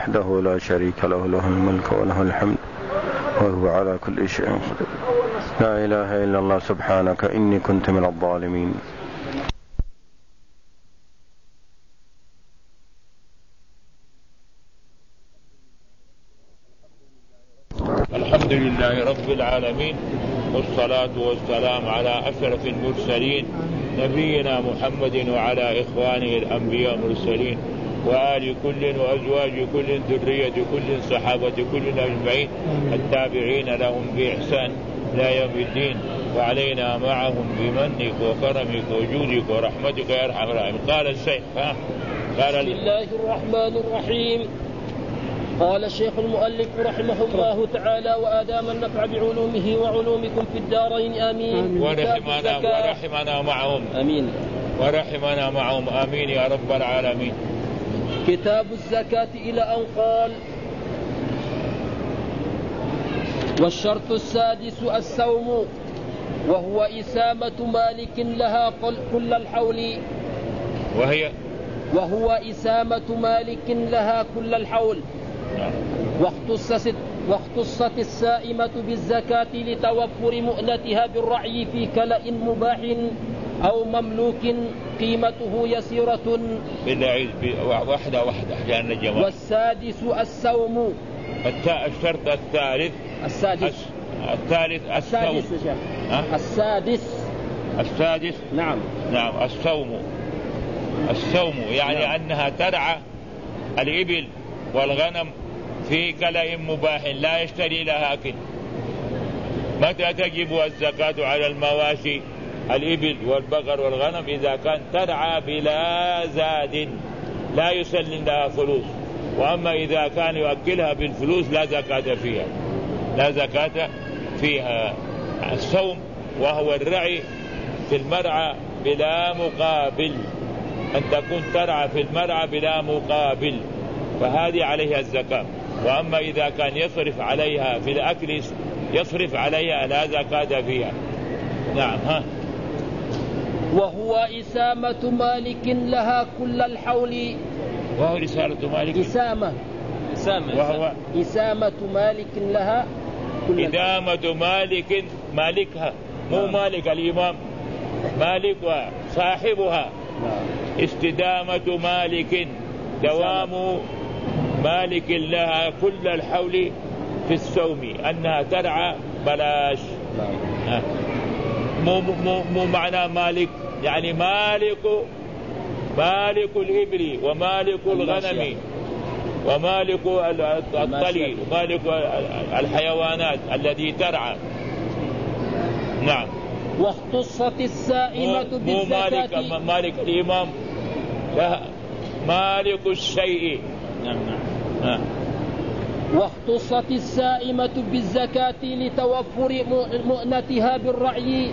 وحده لا شريك له، له الملك وله الحمد وهو على كل شيء قدير. لا إله إلا الله سبحانك إني كنت من الظالمين. الحمد لله رب العالمين، والصلاة والسلام على أشرف المرسلين نبينا محمد وعلى إخوانه الأنبياء المرسلين وآل كل وأزواج كل ذرية كل صحابة كل أجمعين التابعين لهم بإحسان لا يوم الدين، وعلينا معهم بمنك وكرمك وجودك ورحمتك يا أرحم الراحمين. قال الشيخ بسم الله الرحمن الرحيم. قال الشيخ المؤلف رحمه الله تعالى وآدام النفع بعلومه وعلومكم في الدارين آمين. ورحمنا معهم آمين. ورحمنا معهم آمين يا رب العالمين. كتاب الزكاة إلى أن قال: والشرط السادس السوم، وهو إسامة مالك لها كل الحول. وهو إسامة مالك لها كل الحول. واختصت السائمة بالزكاة لتوفر مؤنتها بالرعي في كلأ مباح أو مملوك قيمته يسيرة. واحدة والسادس السوم. الشرط الثالث السادس نعم السوم يعني أنها ترعى الإبل والغنم في كلأ مباح لا يشتري لها أكل. متى تجب الزكاة على المواشي الإبل والبقر والغنم؟ إذا كان ترعى بلا زاد لا يسلم لها فلوس. وأما إذا كان يؤكلها بالفلوس لا زكاة فيها. الصوم وهو الرعي في المرعى بلا مقابل، أن تكون ترعى في المرعى بلا مقابل، فهذه عليها الزكاة. وأما إذا كان يصرف عليها في الأكل يصرف عليها لا زكاة فيها. نعم. وهو إسامة مالك لها كل الحول. وهو رسالة مالك وهو إسامة مالك لها كل إدامة مالكها مو مالك الإمام، مالك وصاحبها. استدامة مالك دوام مالك لها كل الحول في السوم، أنها ترعى بلاش. مو معنى مالك يعني مالك الإبل ومالك الغنم ومالك الطلي ومالك الحيوانات التي ترعى. نعم. واختصت السائمة بالزكاة. مو مالك الإمام، لا، مالك الشيء. نعم. واختصت السائمة بالزكاة لتوفر مؤنتها بالرعي.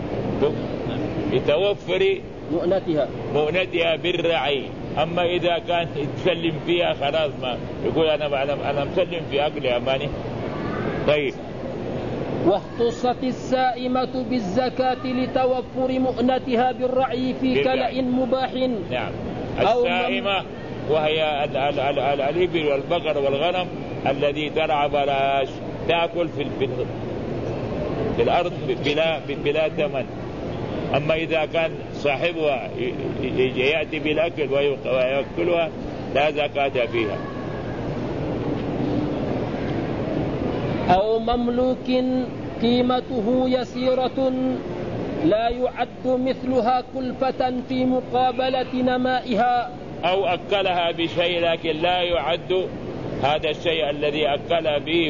لتوفر مؤنتها بالرعي. أما إذا كانت تسلم فيها خلاص ما يقول أنا مسلم في أكل أماني. طيب. واختصت السائمة بالزكاة لتوفر مؤنتها بالرعي في كلأ مباح. نعم. السائمة وهي الإبل والبقر والغنم الذي ترعى بلاش تأكل في الأرض بلا ثمن. أما إذا كان صاحبها يأتي بالأكل ويأكلها لا زكاة فيها. أو مملوك قيمته يسيرة لا يعد مثلها كلفة في مقابلة نمائها. أو أكلها بشيء لكن لا يعد هذا الشيء الذي أكل به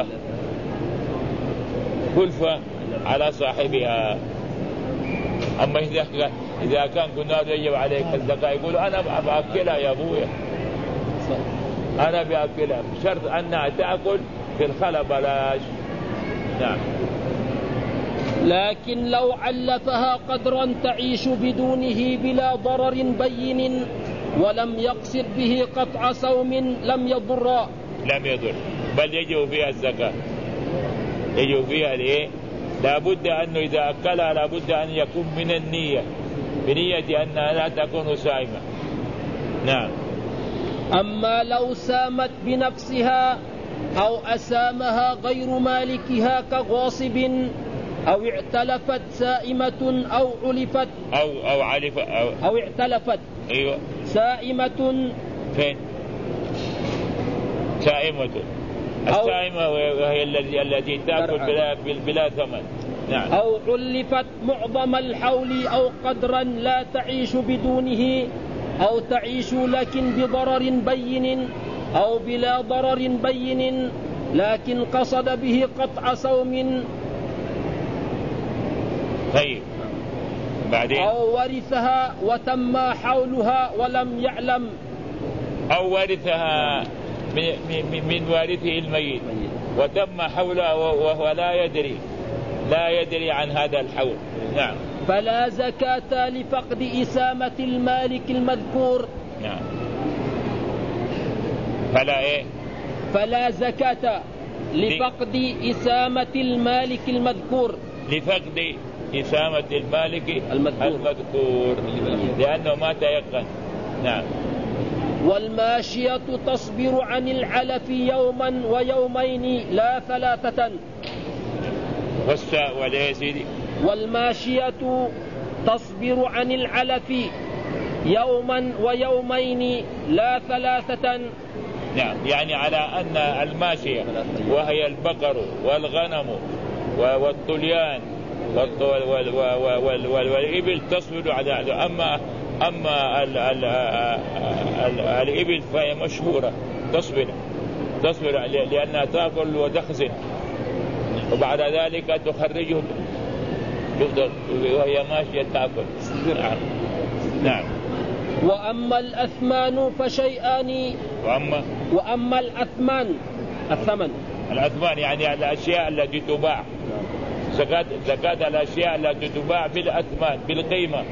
كلفة على صاحبها. أما إذا كان قلنا يجب عليك الزكاة يقول أنا بأكلها يا أبويا، أنا بأكلها بشرط أنها تأكل في الخلا بلاش. نعم. لكن لو علفها قدرا تعيش بدونه بلا ضرر بين ولم يقصد به قطع صوم لم يضر بل يجب فيها الزكاة. يجب فيها ليه؟ لابد أنه إذا أكلها لابد أن يكون من النية، بنية أنها لا تكون صائمة. نعم. أما لو سامت بنفسها أو أسامها غير مالكها كغاصب أو اعتلفت سائمة أو علفت أو اعتلفت. أيوة. سائمة فين؟ سائمة السائمة وهي التي تأكل بلا ثمن. نعم. أو علفت معظم الحول أو قدرا لا تعيش بدونه أو تعيش لكن بضرر بين أو بلا ضرر بين لكن قصد به قطع صوم. طيب بعدين. أو ورثها وتم حولها ولم يعلم. أو ورثها من وارثه الميت وتم حولها وهو لا يدري عن هذا الحول. نعم. فلا زكاة لفقد إسامة المالك المذكور. نعم. فلا زكاة لفقد إسامة المالك المذكور. لفقد إسامة المالك المذكور لأنه ما تيقن. نعم. والماشية تصبر عن العلف يوما ويومين لا 3. والماشية تصبر عن العلف يوما ويومين لا 3. نعم. يعني على أن الماشية وهي البقر والغنم والطليان والإبل تصبر على هذا. أما الإبل فهي مشهورة تصبر لأنها تأكل وتخزن وبعد ذلك تخرجه وهي ماشية تأكل. نعم. وأما الأثمان فشيئان. وأما الأثمان الأثمان يعني الأشياء التي تباع. زكاة الأشياء التي تباع بالأثمان بالقيمة.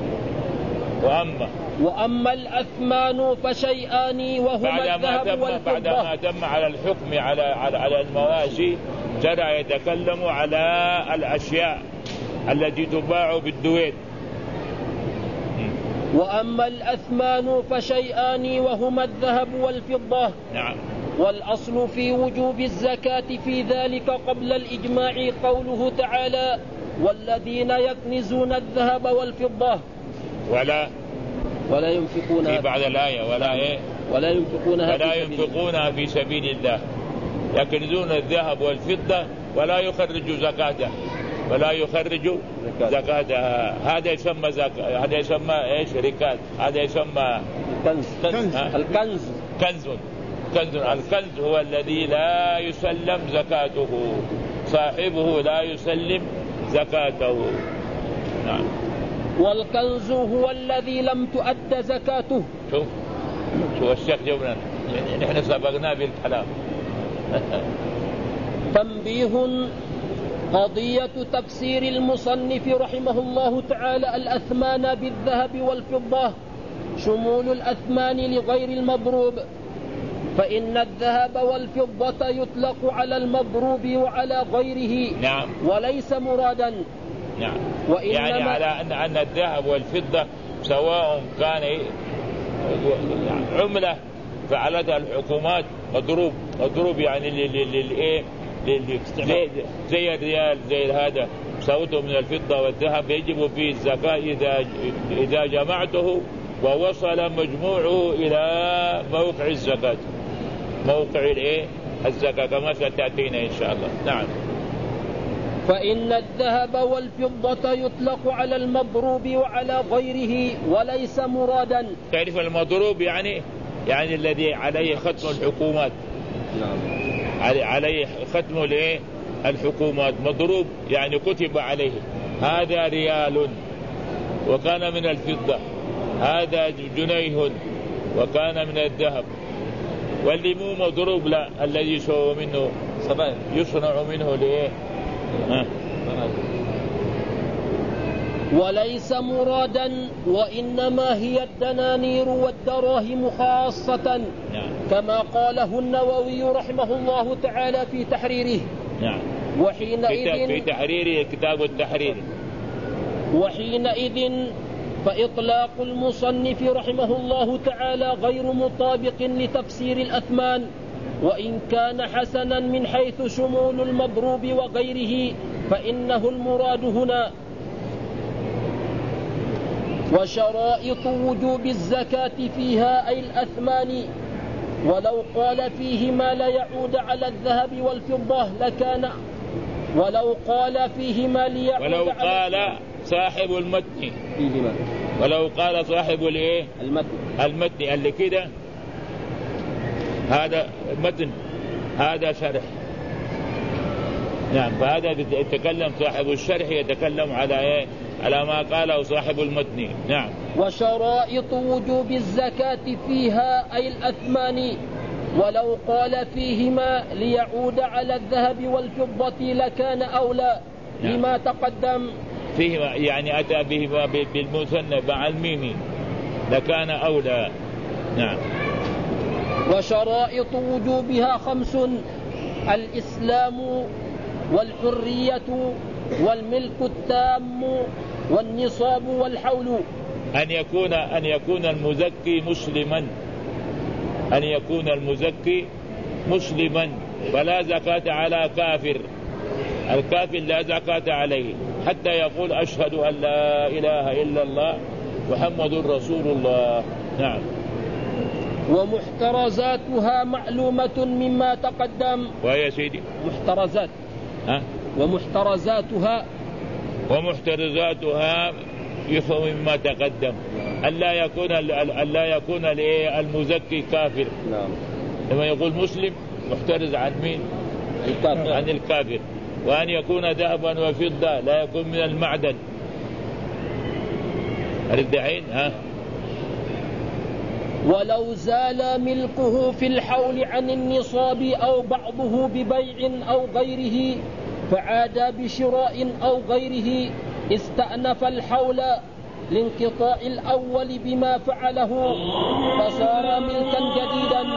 وأما الأثمان فشيئان وهما الذهب والفضة. بعدما تم على الحكم على المواشي جرى يتكلم على الأشياء التي تباع بالدويت. وأما الأثمان فشيئان وهما الذهب والفضة. نعم. والأصل في وجوب الزكاة في ذلك قبل الإجماع قوله تعالى والذين يكنزون الذهب والفضة ولا ينفقون في بعد الآية ولا ينفقونها في سبيل الله يكنزون الذهب والفضة ولا يخرجوا زكاته هذا يسمى زكاة. هذا يسمى ايش؟ ركاز. هذا يسمى الكنز. الكنز هو الذي لا يسلم زكاته صاحبه لا يسلم زكاته. نعم. والكنز هو الذي لم تؤد زكاته. شو الشيخ جبنا نحن سبقنا بالكلام. تنبيه قضية تفسير المصنف رحمه الله تعالى الأثمان بالذهب والفضة شمول الأثمان لغير المضروب فإن الذهب والفضة يطلق على المضروب وعلى غيره. نعم. وليس مرادا. نعم. يعني على أن الذهب والفضة سواء كان عملة فعلتها الحكومات مضروب يعني زي الريال زي هذا سوته من الفضة والذهب يجب فيه الزكاة إذا جمعته ووصل مجموعه إلى موقع الزكاة موقع الزكاة كما ستأتينا إن شاء الله. نعم. فإن الذهب والفضة يطلق على المضروب وعلى غيره وليس مرادا. تعرف المضروب يعني الذي عليه ختم الحكومات. نعم. عليه ختم الحكومات مضروب يعني كتب عليه هذا ريال وكان من الفضة هذا جنيه وكان من الذهب. واللي مو مضروب لا الذي يصنع منه وليس مرادا وإنما هي الدنانير والدراهم خاصة. نعم. كما قاله النووي رحمه الله تعالى في تحريره. نعم. وحينئذ في تحرير كتاب التحرير. وحينئذ فإطلاق المصنف رحمه الله تعالى غير مطابق لتفسير الأثمان، وإن كان حسنا من حيث شمول المضروب وغيره فإنه المراد هنا. وشرائط وجوب الزكاة فيها أي الأثمان، ولو قال فيهما لا يعود على الذهب والفضة لكان، ولو قال فيهما ليعود ولو قال صاحب المتن فيهما، ولو قال صاحب الايه المتن اللي كده هذا متن هذا شرح. نعم، فهذا يتكلم صاحب الشرح يتكلم على ايه؟ على ما قاله صاحب المتن. نعم. وشرائط وجوب الزكاة فيها أي الأثمان، ولو قال فيهما ليعود على الذهب والفضة لكان أولى لما تقدم. فيهما يعني أتى بهما بالمثنى مع الميم لكان أولى. نعم. وشرائط وجوبها 5: الإسلام والحرية والملك التام والنصاب والحول. أن يكون المزكي مسلما، أن يكون المزكي مسلما، فلا زكاة على كافر، الكافر لا زكاة عليه حتى يقول أشهد أن لا إله إلا الله محمد رسول الله. نعم. ومحترزاتها معلومة مما تقدم. ويا سيدي محترزات ومحترزاتها يفهم مما تقدم، ألا يكون المزكي كافر. نعم. لما يقول مسلم محترز عن مين؟ الكافر. عن الكافر. وأن يكون ذهبا وفضة لا يكون من المعدن. الدعين ولو زال ملكه في الحول عن النصاب أو بعضه ببيع أو غيره فعاد بشراء أو غيره استأنف الحول لانقطاع الأول بما فعله فصار ملكا جديدا.